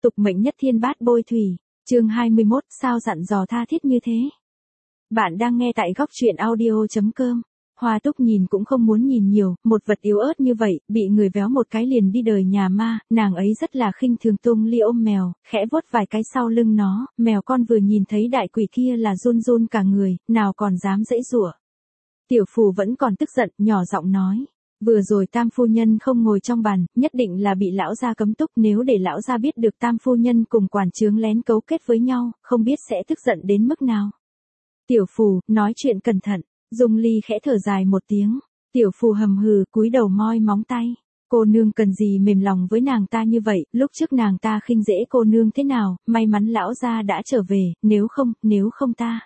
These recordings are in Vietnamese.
tục mệnh nhất thiên bát bôi thủy. Chương 21, sao dặn dò tha thiết như thế? Bạn đang nghe tại góc truyện audio.com. Hoa Túc nhìn cũng không muốn nhìn nhiều, một vật yếu ớt như vậy, bị người véo một cái liền đi đời nhà ma, nàng ấy rất là khinh thường Tung Ly ôm mèo, khẽ vuốt vài cái sau lưng nó, mèo con vừa nhìn thấy đại quỷ kia là run run cả người, nào còn dám giãy giụa. Tiểu Phù vẫn còn tức giận, nhỏ giọng nói. Vừa rồi Tam phu nhân không ngồi trong bàn, nhất định là bị lão gia cấm túc, nếu để lão gia biết được Tam phu nhân cùng quản chướng lén cấu kết với nhau, không biết sẽ tức giận đến mức nào. Tiểu Phù, nói chuyện cẩn thận. Dung Ly khẽ thở dài một tiếng. Tiểu Phù hầm hừ, cúi đầu moi móng tay. Cô nương cần gì mềm lòng với nàng ta như vậy, lúc trước nàng ta khinh dễ cô nương thế nào, may mắn lão gia đã trở về, nếu không ta.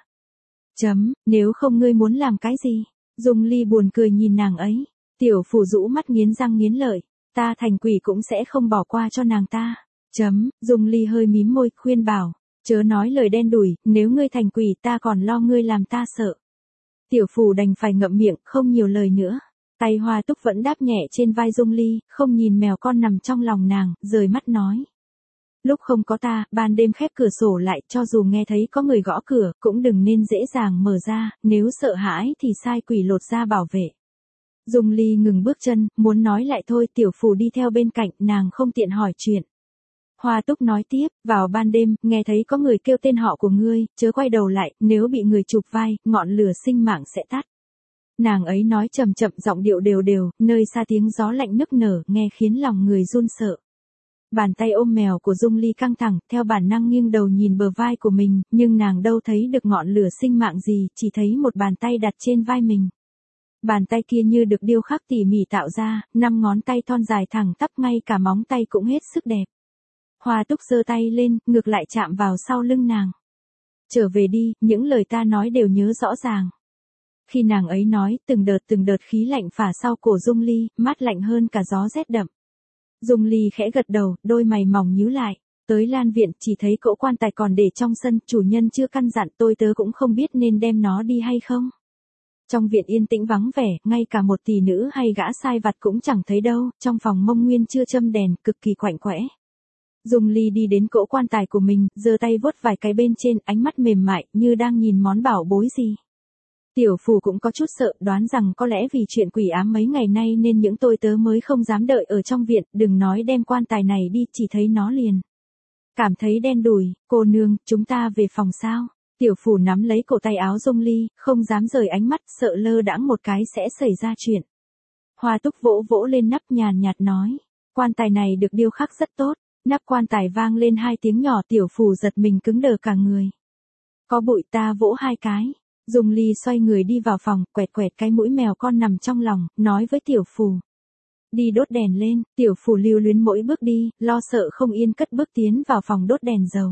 Nếu không ngươi muốn làm cái gì? Dung Ly buồn cười nhìn nàng ấy. Tiểu Phù rũ mắt nghiến răng nghiến lợi, ta thành quỷ cũng sẽ không bỏ qua cho nàng ta. Dung Ly hơi mím môi, khuyên bảo, chớ nói lời đen đủi, nếu ngươi thành quỷ ta còn lo ngươi làm ta sợ. Tiểu Phù đành phải ngậm miệng, không nhiều lời nữa. Tay Hoa Túc vẫn đáp nhẹ trên vai Dung Ly, không nhìn mèo con nằm trong lòng nàng, rời mắt nói. Lúc không có ta, ban đêm khép cửa sổ lại, cho dù nghe thấy có người gõ cửa, cũng đừng nên dễ dàng mở ra, nếu sợ hãi thì sai quỷ lột ra bảo vệ. Dung Ly ngừng bước chân, muốn nói lại thôi, Tiểu Phù đi theo bên cạnh, nàng không tiện hỏi chuyện. Hoa Túc nói tiếp, vào ban đêm, nghe thấy có người kêu tên họ của ngươi, chớ quay đầu lại, nếu bị người chụp vai, ngọn lửa sinh mạng sẽ tắt. Nàng ấy nói chậm chậm, giọng điệu đều đều, nơi xa tiếng gió lạnh nức nở, nghe khiến lòng người run sợ. Bàn tay ôm mèo của Dung Ly căng thẳng, theo bản năng nghiêng đầu nhìn bờ vai của mình, nhưng nàng đâu thấy được ngọn lửa sinh mạng gì, chỉ thấy một bàn tay đặt trên vai mình. Bàn tay kia như được điêu khắc tỉ mỉ tạo ra, 5 ngón tay thon dài thẳng tắp, ngay cả móng tay cũng hết sức đẹp. Hoa Túc giơ tay lên, ngược lại chạm vào sau lưng nàng. Trở về đi, những lời ta nói đều nhớ rõ ràng. Khi nàng ấy nói, từng đợt khí lạnh phả sau cổ Dung Ly, mát lạnh hơn cả gió rét đậm. Dung Ly khẽ gật đầu, đôi mày mỏng nhíu lại. Tới Lan viện, chỉ thấy cỗ quan tài còn để trong sân, chủ nhân chưa căn dặn, tôi tớ cũng không biết nên đem nó đi hay không. Trong viện yên tĩnh vắng vẻ, ngay cả một tỷ nữ hay gã sai vặt cũng chẳng thấy đâu, trong phòng Mông Nguyên chưa châm đèn, cực kỳ quạnh quẽ. Dung Ly đi đến cỗ quan tài của mình, giơ tay vuốt vài cái bên trên, ánh mắt mềm mại, như đang nhìn món bảo bối gì. Tiểu Phù cũng có chút sợ, đoán rằng có lẽ vì chuyện quỷ ám mấy ngày nay nên những tôi tớ mới không dám đợi ở trong viện, đừng nói đem quan tài này đi, chỉ thấy nó liền cảm thấy đen đủi. Cô nương, chúng ta về phòng sao? Tiểu Phù nắm lấy cổ tay áo Dung Ly, không dám rời ánh mắt, sợ lơ đãng một cái sẽ xảy ra chuyện. Hoa Túc vỗ vỗ lên nắp, nhàn nhạt nói, quan tài này được điêu khắc rất tốt. Nắp quan tài vang lên 2 tiếng nhỏ, Tiểu Phù giật mình cứng đờ cả người. Có bụi, ta vỗ 2 cái. Dung Ly xoay người đi vào phòng, quẹt quẹt cái mũi mèo con nằm trong lòng, nói với Tiểu Phù. Đi đốt đèn lên. Tiểu Phù lưu luyến mỗi bước đi, lo sợ không yên cất bước tiến vào phòng đốt đèn dầu.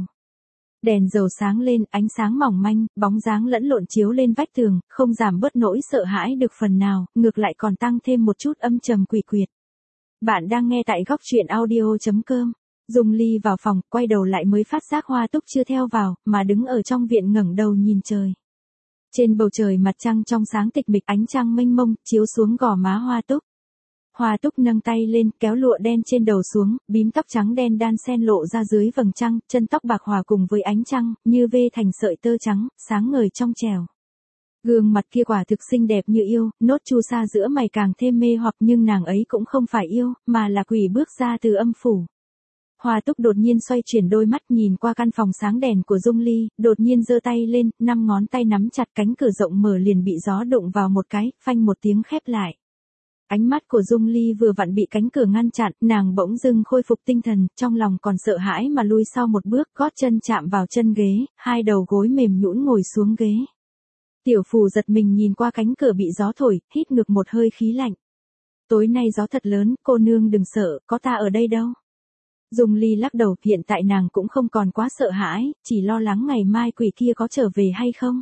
Đèn dầu sáng lên, ánh sáng mỏng manh, bóng dáng lẫn lộn chiếu lên vách tường, không giảm bớt nỗi sợ hãi được phần nào, ngược lại còn tăng thêm một chút âm trầm quỷ quyệt. Bạn đang nghe tại góc truyện audio.com. Dung Ly vào phòng, quay đầu lại mới phát giác Hoa Túc chưa theo vào, mà đứng ở trong viện ngẩng đầu nhìn trời. Trên bầu trời mặt trăng trong sáng tịch mịch, ánh trăng mênh mông, chiếu xuống gò má Hoa Túc. Hoa Túc nâng tay lên, kéo lụa đen trên đầu xuống, bím tóc trắng đen đan xen lộ ra dưới vầng trăng, chân tóc bạc hòa cùng với ánh trăng, như vê thành sợi tơ trắng, sáng ngời trong trẻo. Gương mặt kia quả thực xinh đẹp như yêu, nốt chu sa giữa mày càng thêm mê hoặc, nhưng nàng ấy cũng không phải yêu, mà là quỷ bước ra từ âm phủ. Hoa Túc đột nhiên xoay chuyển đôi mắt nhìn qua căn phòng sáng đèn của Dung Ly, đột nhiên giơ tay lên, 5 ngón tay nắm chặt cánh cửa rộng mở liền bị gió đụng vào một cái, phanh một tiếng khép lại. Ánh mắt của Dung Ly vừa vặn bị cánh cửa ngăn chặn, nàng bỗng dưng khôi phục tinh thần, trong lòng còn sợ hãi mà lui sau một bước, gót chân chạm vào chân ghế, 2 đầu gối mềm nhũn ngồi xuống ghế. Tiểu Phù giật mình nhìn qua cánh cửa bị gió thổi, hít ngược một hơi khí lạnh. Tối nay gió thật lớn, cô nương đừng sợ, có ta ở đây đâu. Dung Ly lắc đầu, hiện tại nàng cũng không còn quá sợ hãi, chỉ lo lắng ngày mai quỷ kia có trở về hay không.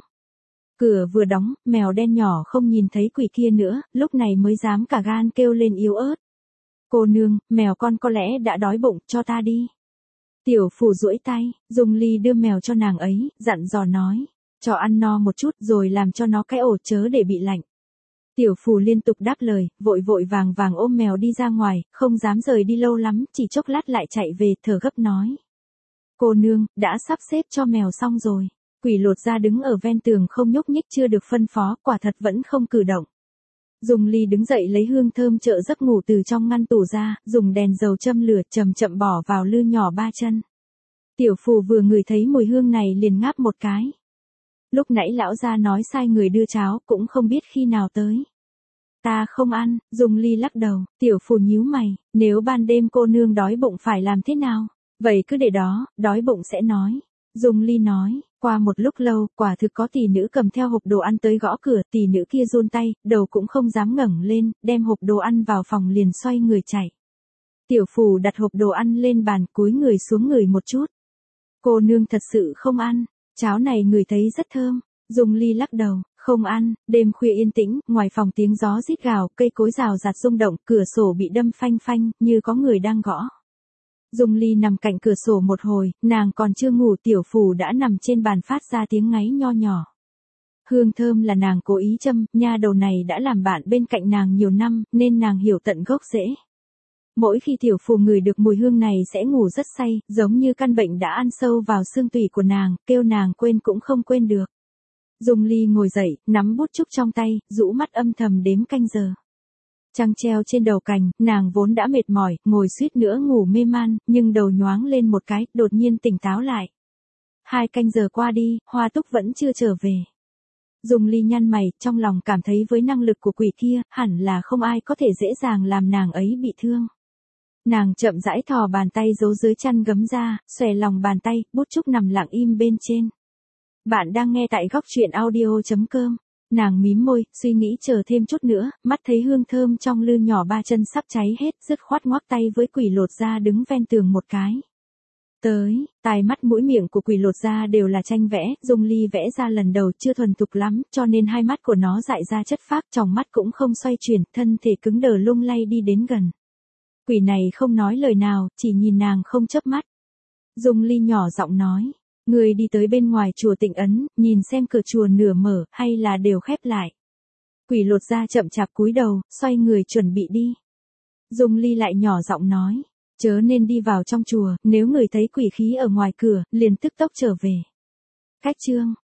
Cửa vừa đóng, mèo đen nhỏ không nhìn thấy quỷ kia nữa, lúc này mới dám cả gan kêu lên yếu ớt. Cô nương, mèo con có lẽ đã đói bụng, cho ta đi. Tiểu Phù duỗi tay, Dung Ly đưa mèo cho nàng ấy, dặn dò nói, cho ăn no một chút rồi làm cho nó cái ổ chớ để bị lạnh. Tiểu Phù liên tục đáp lời, vội vội vàng vàng ôm mèo đi ra ngoài, không dám rời đi lâu lắm, chỉ chốc lát lại chạy về, thở gấp nói. Cô nương, đã sắp xếp cho mèo xong rồi. Quỷ lột da đứng ở ven tường không nhúc nhích chưa được phân phó, quả thật vẫn không cử động. Dung Ly đứng dậy lấy hương thơm trợ giấc ngủ từ trong ngăn tủ ra, dùng đèn dầu châm lửa chậm chậm bỏ vào lư nhỏ 3 chân. Tiểu phù vừa ngửi thấy mùi hương này liền ngáp một cái. Lúc nãy lão gia nói sai người đưa cháo, cũng không biết khi nào tới. Ta không ăn, Dung Ly lắc đầu, tiểu phù nhíu mày, nếu ban đêm cô nương đói bụng phải làm thế nào? Vậy cứ để đó, đói bụng sẽ nói. Dung Ly nói, qua một lúc lâu, quả thực có tỷ nữ cầm theo hộp đồ ăn tới gõ cửa, tỷ nữ kia run tay, đầu cũng không dám ngẩng lên, đem hộp đồ ăn vào phòng liền xoay người chạy. Tiểu phù đặt hộp đồ ăn lên bàn, cúi người xuống ngửi một chút. Cô nương thật sự không ăn, cháo này ngửi thấy rất thơm. Dung Ly lắc đầu, không ăn. Đêm khuya yên tĩnh, ngoài phòng tiếng gió rít gào, cây cối rào rạt rung động, cửa sổ bị đâm phanh phanh, như có người đang gõ. Dung Ly nằm cạnh cửa sổ một hồi, nàng còn chưa ngủ, tiểu phù đã nằm trên bàn phát ra tiếng ngáy nho nhỏ. Hương thơm là nàng cố ý châm, nha đầu này đã làm bạn bên cạnh nàng nhiều năm, nên nàng hiểu tận gốc rễ. Mỗi khi tiểu phù ngửi được mùi hương này sẽ ngủ rất say, giống như căn bệnh đã ăn sâu vào xương tủy của nàng, kêu nàng quên cũng không quên được. Dung Ly ngồi dậy, nắm bút chúc trong tay, rũ mắt âm thầm đếm canh giờ. Trăng treo trên đầu cành, nàng vốn đã mệt mỏi, ngồi suýt nữa ngủ mê man, nhưng đầu nhoáng lên một cái, đột nhiên tỉnh táo lại. 2 canh giờ qua đi, Hoa Túc vẫn chưa trở về. Dung Ly nhăn mày, trong lòng cảm thấy với năng lực của quỷ kia, hẳn là không ai có thể dễ dàng làm nàng ấy bị thương. Nàng chậm rãi thò bàn tay giấu dưới chăn gấm ra, xòe lòng bàn tay, bút chúc nằm lặng im bên trên. Bạn đang nghe tại góc truyện audio.com. Nàng mím môi, suy nghĩ chờ thêm chút nữa, mắt thấy hương thơm trong lư nhỏ 3 chân sắp cháy hết, dứt khoát ngoắc tay với quỷ lột da đứng ven tường một cái. Tới, tai mắt mũi miệng của quỷ lột da đều là tranh vẽ, Dung Ly vẽ ra lần đầu chưa thuần thục lắm, cho nên hai mắt của nó dại ra chất phác, tròng mắt cũng không xoay chuyển, thân thể cứng đờ lung lay đi đến gần. Quỷ này không nói lời nào, chỉ nhìn nàng không chớp mắt. Dung Ly nhỏ giọng nói, người đi tới bên ngoài chùa Tịnh Ấn, nhìn xem cửa chùa nửa mở, hay là đều khép lại. Quỷ lột da chậm chạp cúi đầu, xoay người chuẩn bị đi. Dung Ly lại nhỏ giọng nói, chớ nên đi vào trong chùa, nếu người thấy quỷ khí ở ngoài cửa, liền tức tốc trở về. Cách chương